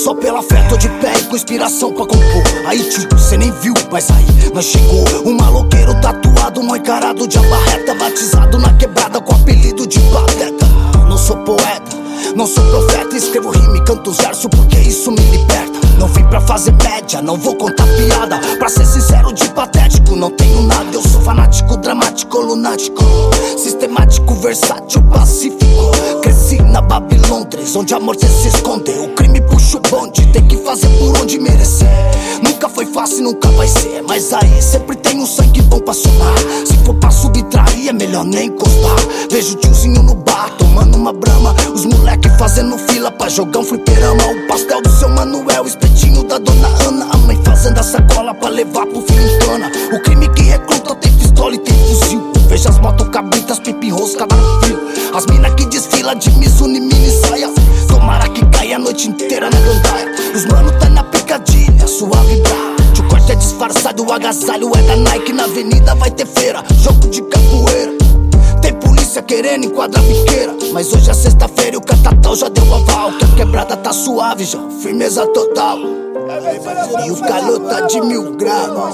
Só pela fé tô de pé e com inspiração pra compor. Aí tio, cê nem viu, mas aí nós chegou. Um maloqueiro tatuado, mó encarado de abarreta, batizado na quebrada com apelido de pateta. Não sou poeta, não sou profeta, escrevo rima e canto os versos porque isso me liberta. Não vim pra fazer média, não vou contar piada. Pra ser sincero, de patético não tenho nada. Eu sou fanático, dramático, lunático, sistemático, versátil, pacífico. Cresci na Babilôndres, onde a morte se esconde. O crime puxa o bonde, tem que fazer por onde merecer. Nunca foi fácil, nunca vai ser, mas aí sempre tem um sangue bom pra somar. Se for pra subtrair, é melhor nem encostar. Vejo o tiozinho no bar, tomando uma brama, os moleque fazendo fila pra jogar um fliperama. O pastel do seu Manuel, espetinho da dona Ana, a mãe fazendo a sacola pra levar pro filho em cana. O crime que recruta tem pistola e tem fuzil. Veja as motos cabritas, pipa enroscada no fio. As mina que desfila de Mizuno e mini saia. Tomara que caia a noite inteira na gandaia. Os mano tá na picadilha, suave brate. O corte é disfarçado, o agasalho é da Nike. Na avenida vai ter feira, jogo de capoeira. Tem polícia querendo enquadrar biqueira, mas hoje é sexta-feira e o catatal já deu aval. Que a quebrada tá suave já, firmeza total. E o calor tá de 1000 graus.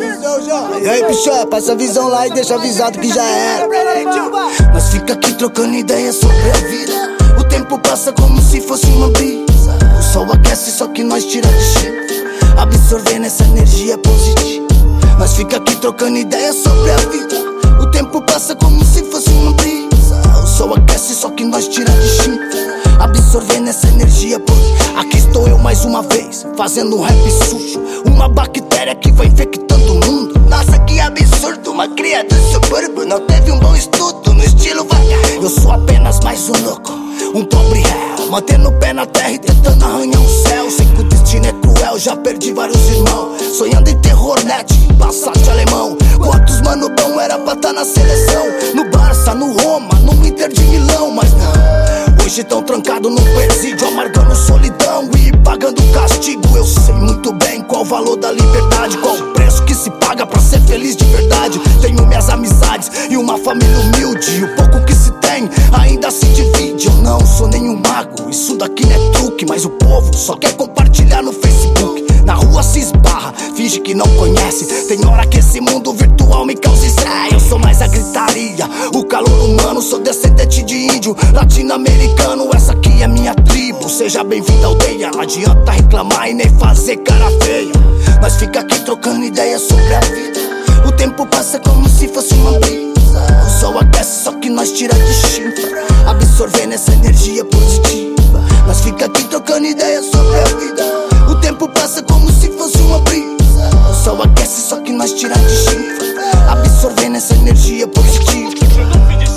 E aí, bichão, passa a visão lá e deixa avisado que já era. Nós fica aqui trocando ideias sobre a vida. O tempo passa como se fosse uma brisa. O sol aquece, só que nós tira de chifre, absorvendo essa energia positiva. Nós fica aqui trocando ideias sobre a vida. O tempo passa como se fosse uma brisa. O sol aquece, só que nós tira de chifre, absorvendo essa energia positiva. Aqui estou eu mais uma vez, fazendo um rap sujo. Uma bactéria que vai infectando o mundo. Nossa, que absurdo, uma cria do subúrbio não teve um bom estudo no estilo vaga. Eu sou apenas mais um louco, um pobre réu, mantendo o pé na terra e tentando arranhar o céu. Sei que o destino é cruel, já perdi vários irmãos, sonhando em terror net, Passat alemão. Quantos mano bom era pra tá na seleção, no Barça, no Roma, no Inter de Milão. Mas não, hoje tão trancado no presídio, amargando solidão e pagando castigo. Eu sei muito bem qual o valor da liberdade, qual o preço que se paga pra ser feliz de verdade. Tenho minhas amizades e uma família humilde, e o pouco que se tem ainda se divide. Eu não sou nenhum mago, isso daqui não é truque, mas o povo só quer compartilhar no Facebook. Na rua se esbarra, finge que não conhece. Tem hora que esse mundo virtual me causa estresse. Eu sou mais a gritaria, o calor humano. Sou descendente de índio, latino-americano. Essa aqui é minha tribo, seja bem-vindo à aldeia. Não adianta reclamar e nem fazer cara feia. Nós fica aqui trocando ideias sobre a vida. O tempo passa como se fosse uma brisa. O sol aquece, só que nós tira de chifre, absorvendo essa energia positiva. Nós fica aqui trocando ideias sobre a vida. O tempo passa como se fosse uma brisa. O sol aquece, só que nós tira de chifre, absorvendo essa energia positiva.